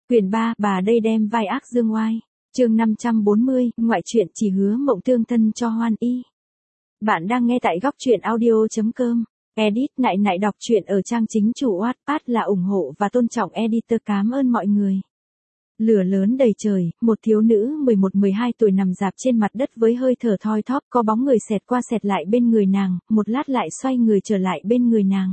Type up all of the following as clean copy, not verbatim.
Quyển 3, bà đây đem vai ác dương oai. Chương 540, ngoại truyện chỉ hứa mộng tương thân cho Hoan Y. Bạn đang nghe tại góc truyện audio.com. Edit nại nại đọc truyện ở trang chính chủ Wattpad là ủng hộ và tôn trọng editor. Cảm ơn mọi người. Lửa lớn đầy trời, một thiếu nữ 11-12 tuổi nằm rạp trên mặt đất với hơi thở thoi thóp, có bóng người xẹt qua xẹt lại bên người nàng, một lát lại xoay người trở lại bên người nàng.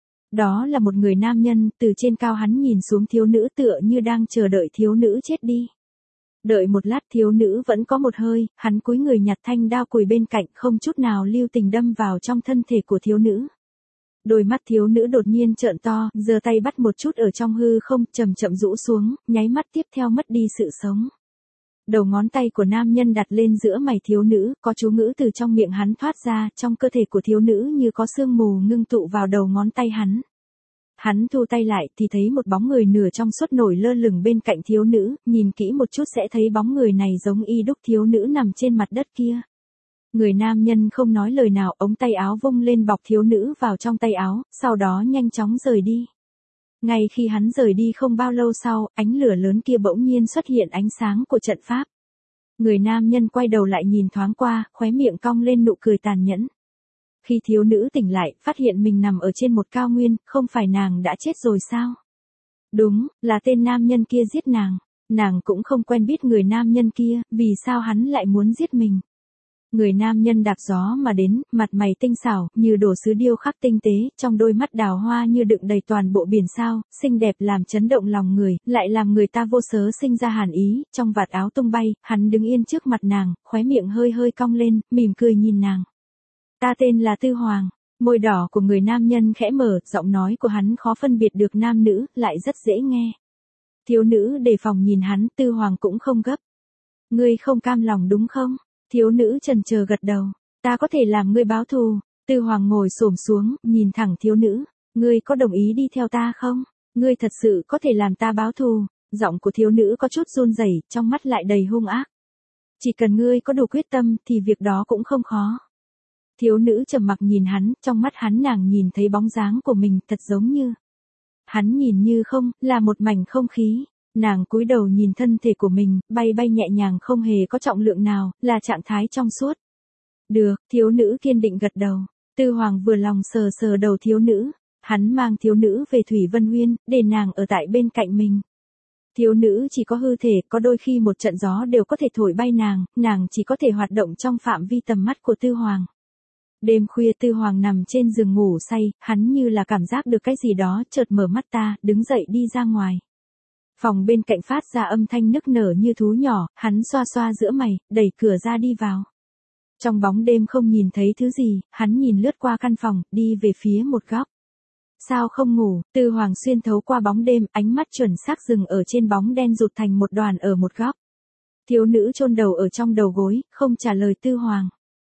Đó là một người nam nhân, từ trên cao hắn nhìn xuống thiếu nữ tựa như đang chờ đợi thiếu nữ chết đi. Đợi một lát thiếu nữ vẫn có một hơi, hắn cúi người nhặt thanh đao cùi bên cạnh không chút nào lưu tình đâm vào trong thân thể của thiếu nữ. Đôi mắt thiếu nữ đột nhiên trợn to, giơ tay bắt một chút ở trong hư không, chậm chậm rũ xuống, nháy mắt tiếp theo mất đi sự sống. Đầu ngón tay của nam nhân đặt lên giữa mày thiếu nữ, có chú ngữ từ trong miệng hắn thoát ra, trong cơ thể của thiếu nữ như có sương mù ngưng tụ vào đầu ngón tay hắn. Hắn thu tay lại thì thấy một bóng người nửa trong suốt nổi lơ lửng bên cạnh thiếu nữ, nhìn kỹ một chút sẽ thấy bóng người này giống y đúc thiếu nữ nằm trên mặt đất kia. Người nam nhân không nói lời nào, ống tay áo vung lên bọc thiếu nữ vào trong tay áo, sau đó nhanh chóng rời đi. Ngay khi hắn rời đi không bao lâu sau, ánh lửa lớn kia bỗng nhiên xuất hiện ánh sáng của trận pháp. Người nam nhân quay đầu lại nhìn thoáng qua, khóe miệng cong lên nụ cười tàn nhẫn. Khi thiếu nữ tỉnh lại, phát hiện mình nằm ở trên một cao nguyên, không phải nàng đã chết rồi sao? Đúng, là tên nam nhân kia giết nàng. Nàng cũng không quen biết người nam nhân kia, vì sao hắn lại muốn giết mình? Người nam nhân đạp gió mà đến, mặt mày tinh xảo, như đồ sứ điêu khắc tinh tế, trong đôi mắt đào hoa như đựng đầy toàn bộ biển sao, xinh đẹp làm chấn động lòng người, lại làm người ta vô cớ sinh ra hàn ý, trong vạt áo tung bay, hắn đứng yên trước mặt nàng, khóe miệng hơi hơi cong lên, mỉm cười nhìn nàng. Ta tên là Tư Hoàng. Môi đỏ của người nam nhân khẽ mở, giọng nói của hắn khó phân biệt được nam nữ, lại rất dễ nghe. Thiếu nữ đề phòng nhìn hắn, Tư Hoàng cũng không gấp. Ngươi không cam lòng đúng không? Thiếu nữ chần chờ gật đầu. Ta có thể làm ngươi báo thù. Tư Hoàng ngồi xổm xuống, nhìn thẳng thiếu nữ. Ngươi có đồng ý đi theo ta không? Ngươi thật sự có thể làm ta báo thù. Giọng của thiếu nữ có chút run rẩy, trong mắt lại đầy hung ác. Chỉ cần ngươi có đủ quyết tâm thì việc đó cũng không khó. Thiếu nữ trầm mặc nhìn hắn, trong mắt hắn nàng nhìn thấy bóng dáng của mình thật giống như. Hắn nhìn như không, là một mảnh không khí. Nàng cúi đầu nhìn thân thể của mình, bay bay nhẹ nhàng không hề có trọng lượng nào, là trạng thái trong suốt. Được, thiếu nữ kiên định gật đầu. Tư Hoàng vừa lòng sờ sờ đầu thiếu nữ. Hắn mang thiếu nữ về Thủy Vân Huyên, để nàng ở tại bên cạnh mình. Thiếu nữ chỉ có hư thể, có đôi khi một trận gió đều có thể thổi bay nàng chỉ có thể hoạt động trong phạm vi tầm mắt của Tư Hoàng. Đêm khuya Tư Hoàng nằm trên giường ngủ say, hắn như là cảm giác được cái gì đó, chợt mở mắt ta, đứng dậy đi ra ngoài. Phòng bên cạnh phát ra âm thanh nức nở như thú nhỏ, hắn xoa xoa giữa mày, đẩy cửa ra đi vào. Trong bóng đêm không nhìn thấy thứ gì, hắn nhìn lướt qua căn phòng, đi về phía một góc. Sao không ngủ? Tư Hoàng xuyên thấu qua bóng đêm, ánh mắt chuẩn xác dừng ở trên bóng đen rụt thành một đoàn ở một góc. Thiếu nữ chôn đầu ở trong đầu gối, không trả lời Tư Hoàng.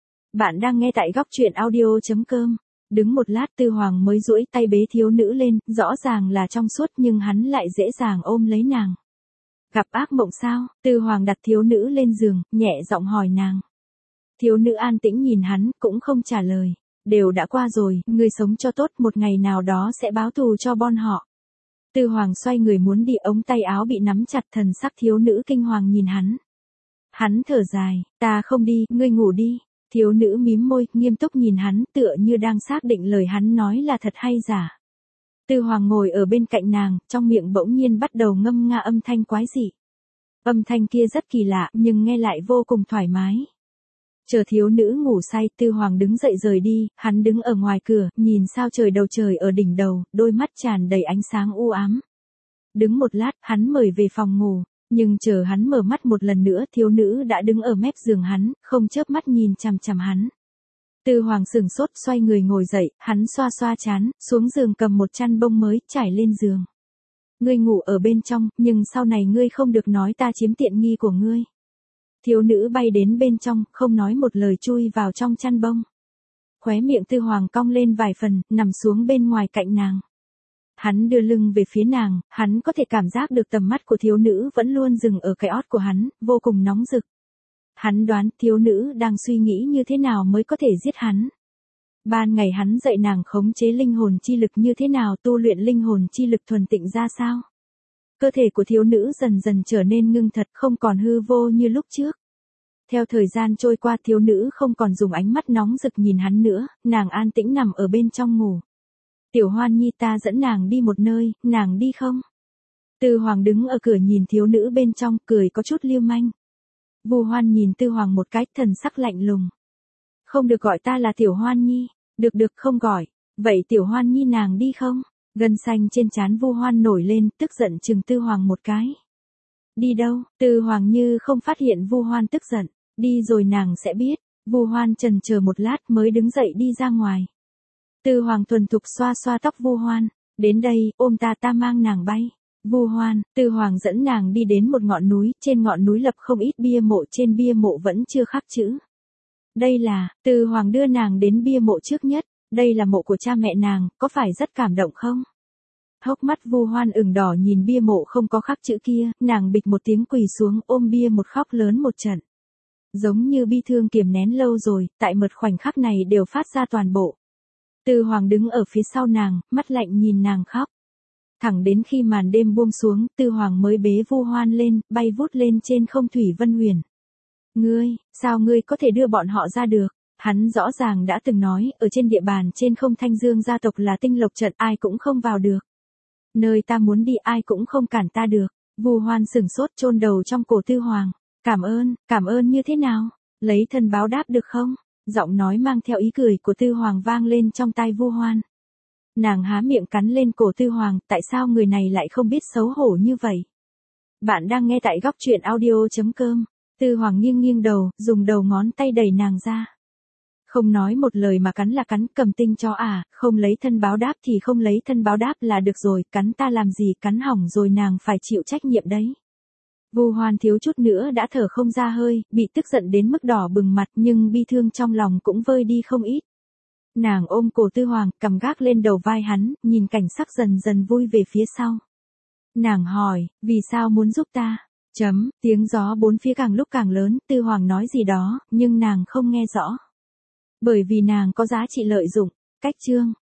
Bạn đang nghe tại góc truyện audio.com. Đứng một lát Tư Hoàng mới duỗi tay bế thiếu nữ lên, rõ ràng là trong suốt nhưng hắn lại dễ dàng ôm lấy nàng. Gặp ác mộng sao? Tư Hoàng đặt thiếu nữ lên giường, nhẹ giọng hỏi nàng. Thiếu nữ an tĩnh nhìn hắn, cũng không trả lời. Đều đã qua rồi, ngươi sống cho tốt, một ngày nào đó sẽ báo thù cho bọn họ. Tư Hoàng xoay người muốn đi, ống tay áo bị nắm chặt, thần sắc thiếu nữ kinh hoàng nhìn hắn. Hắn thở dài, ta không đi, ngươi ngủ đi. Thiếu nữ mím môi, nghiêm túc nhìn hắn, tựa như đang xác định lời hắn nói là thật hay giả. Tư Hoàng ngồi ở bên cạnh nàng, trong miệng bỗng nhiên bắt đầu ngâm nga âm thanh quái dị. Âm thanh kia rất kỳ lạ, nhưng nghe lại vô cùng thoải mái. Chờ thiếu nữ ngủ say, Tư Hoàng đứng dậy rời đi, hắn đứng ở ngoài cửa, nhìn sao trời đầu trời ở đỉnh đầu, đôi mắt tràn đầy ánh sáng u ám. Đứng một lát, hắn mời về phòng ngủ. Nhưng chờ hắn mở mắt một lần nữa, thiếu nữ đã đứng ở mép giường hắn, không chớp mắt nhìn chằm chằm hắn. Tư Hoàng sửng sốt, xoay người ngồi dậy, hắn xoa xoa trán, xuống giường cầm một chăn bông mới, trải lên giường. Ngươi ngủ ở bên trong, nhưng sau này ngươi không được nói ta chiếm tiện nghi của ngươi. Thiếu nữ bay đến bên trong, không nói một lời chui vào trong chăn bông. Khóe miệng Tư Hoàng cong lên vài phần, nằm xuống bên ngoài cạnh nàng. Hắn đưa lưng về phía nàng, hắn có thể cảm giác được tầm mắt của thiếu nữ vẫn luôn dừng ở cái ót của hắn, vô cùng nóng rực. Hắn đoán thiếu nữ đang suy nghĩ như thế nào mới có thể giết hắn. Ban ngày hắn dạy nàng khống chế linh hồn chi lực như thế nào, tu luyện linh hồn chi lực thuần tịnh ra sao. Cơ thể của thiếu nữ dần dần trở nên ngưng thật, không còn hư vô như lúc trước. Theo thời gian trôi qua, thiếu nữ không còn dùng ánh mắt nóng rực nhìn hắn nữa, nàng an tĩnh nằm ở bên trong ngủ. Tiểu Hoan Nhi, ta dẫn nàng đi một nơi, nàng đi không? Tư Hoàng đứng ở cửa nhìn thiếu nữ bên trong, cười có chút lưu manh. Vu Hoan nhìn Tư Hoàng một cái, thần sắc lạnh lùng. Không được gọi ta là Tiểu Hoan Nhi. Được không gọi. Vậy Tiểu Hoan Nhi nàng đi không? Gân xanh trên trán Vu Hoan nổi lên, tức giận chừng Tư Hoàng một cái. Đi đâu? Tư Hoàng như không phát hiện Vu Hoan tức giận. Đi rồi nàng sẽ biết. Vu Hoan chần chờ một lát mới đứng dậy đi ra ngoài. Tư Hoàng thuần thục xoa xoa tóc Vu Hoan. Đến đây, ôm ta mang nàng bay. Vu Hoan, Tư Hoàng dẫn nàng đi đến một ngọn núi, trên ngọn núi lập không ít bia mộ, trên bia mộ vẫn chưa khắc chữ. Đây là, Tư Hoàng đưa nàng đến bia mộ trước nhất, đây là mộ của cha mẹ nàng, có phải rất cảm động không? Hốc mắt Vu Hoan ửng đỏ nhìn bia mộ không có khắc chữ kia, nàng bịch một tiếng quỳ xuống ôm bia một khóc lớn một trận. Giống như bi thương kiềm nén lâu rồi, tại một khoảnh khắc này đều phát ra toàn bộ. Tư Hoàng đứng ở phía sau nàng, mắt lạnh nhìn nàng khóc. Thẳng đến khi màn đêm buông xuống, Tư Hoàng mới bế Vu Hoan lên, bay vút lên trên không Thủy Vân Huyền. Ngươi, sao ngươi có thể đưa bọn họ ra được? Hắn rõ ràng đã từng nói, ở trên địa bàn trên không Thanh Dương gia tộc là tinh lộc trận, ai cũng không vào được. Nơi ta muốn đi ai cũng không cản ta được. Vu Hoan sửng sốt chôn đầu trong cổ Tư Hoàng. Cảm ơn như thế nào? Lấy thân báo đáp được không? Giọng nói mang theo ý cười của Tư Hoàng vang lên trong tai Vu Hoan. Nàng há miệng cắn lên cổ Tư Hoàng, tại sao người này lại không biết xấu hổ như vậy? Bạn đang nghe tại góc truyện audio.com. Tư Hoàng nghiêng đầu, dùng đầu ngón tay đẩy nàng ra. Không nói một lời mà cắn là cắn, cầm tinh cho à, không lấy thân báo đáp thì không lấy thân báo đáp là được rồi, cắn ta làm gì, cắn hỏng rồi nàng phải chịu trách nhiệm đấy. Vu Hoan thiếu chút nữa đã thở không ra hơi, bị tức giận đến mức đỏ bừng mặt nhưng bi thương trong lòng cũng vơi đi không ít. Nàng ôm cổ Tư Hoàng, cầm gác lên đầu vai hắn, nhìn cảnh sắc dần dần vui về phía sau. Nàng hỏi, vì sao muốn giúp ta? Tiếng gió bốn phía càng lúc càng lớn, Tư Hoàng nói gì đó, nhưng nàng không nghe rõ. Bởi vì nàng có giá trị lợi dụng. Cách chương.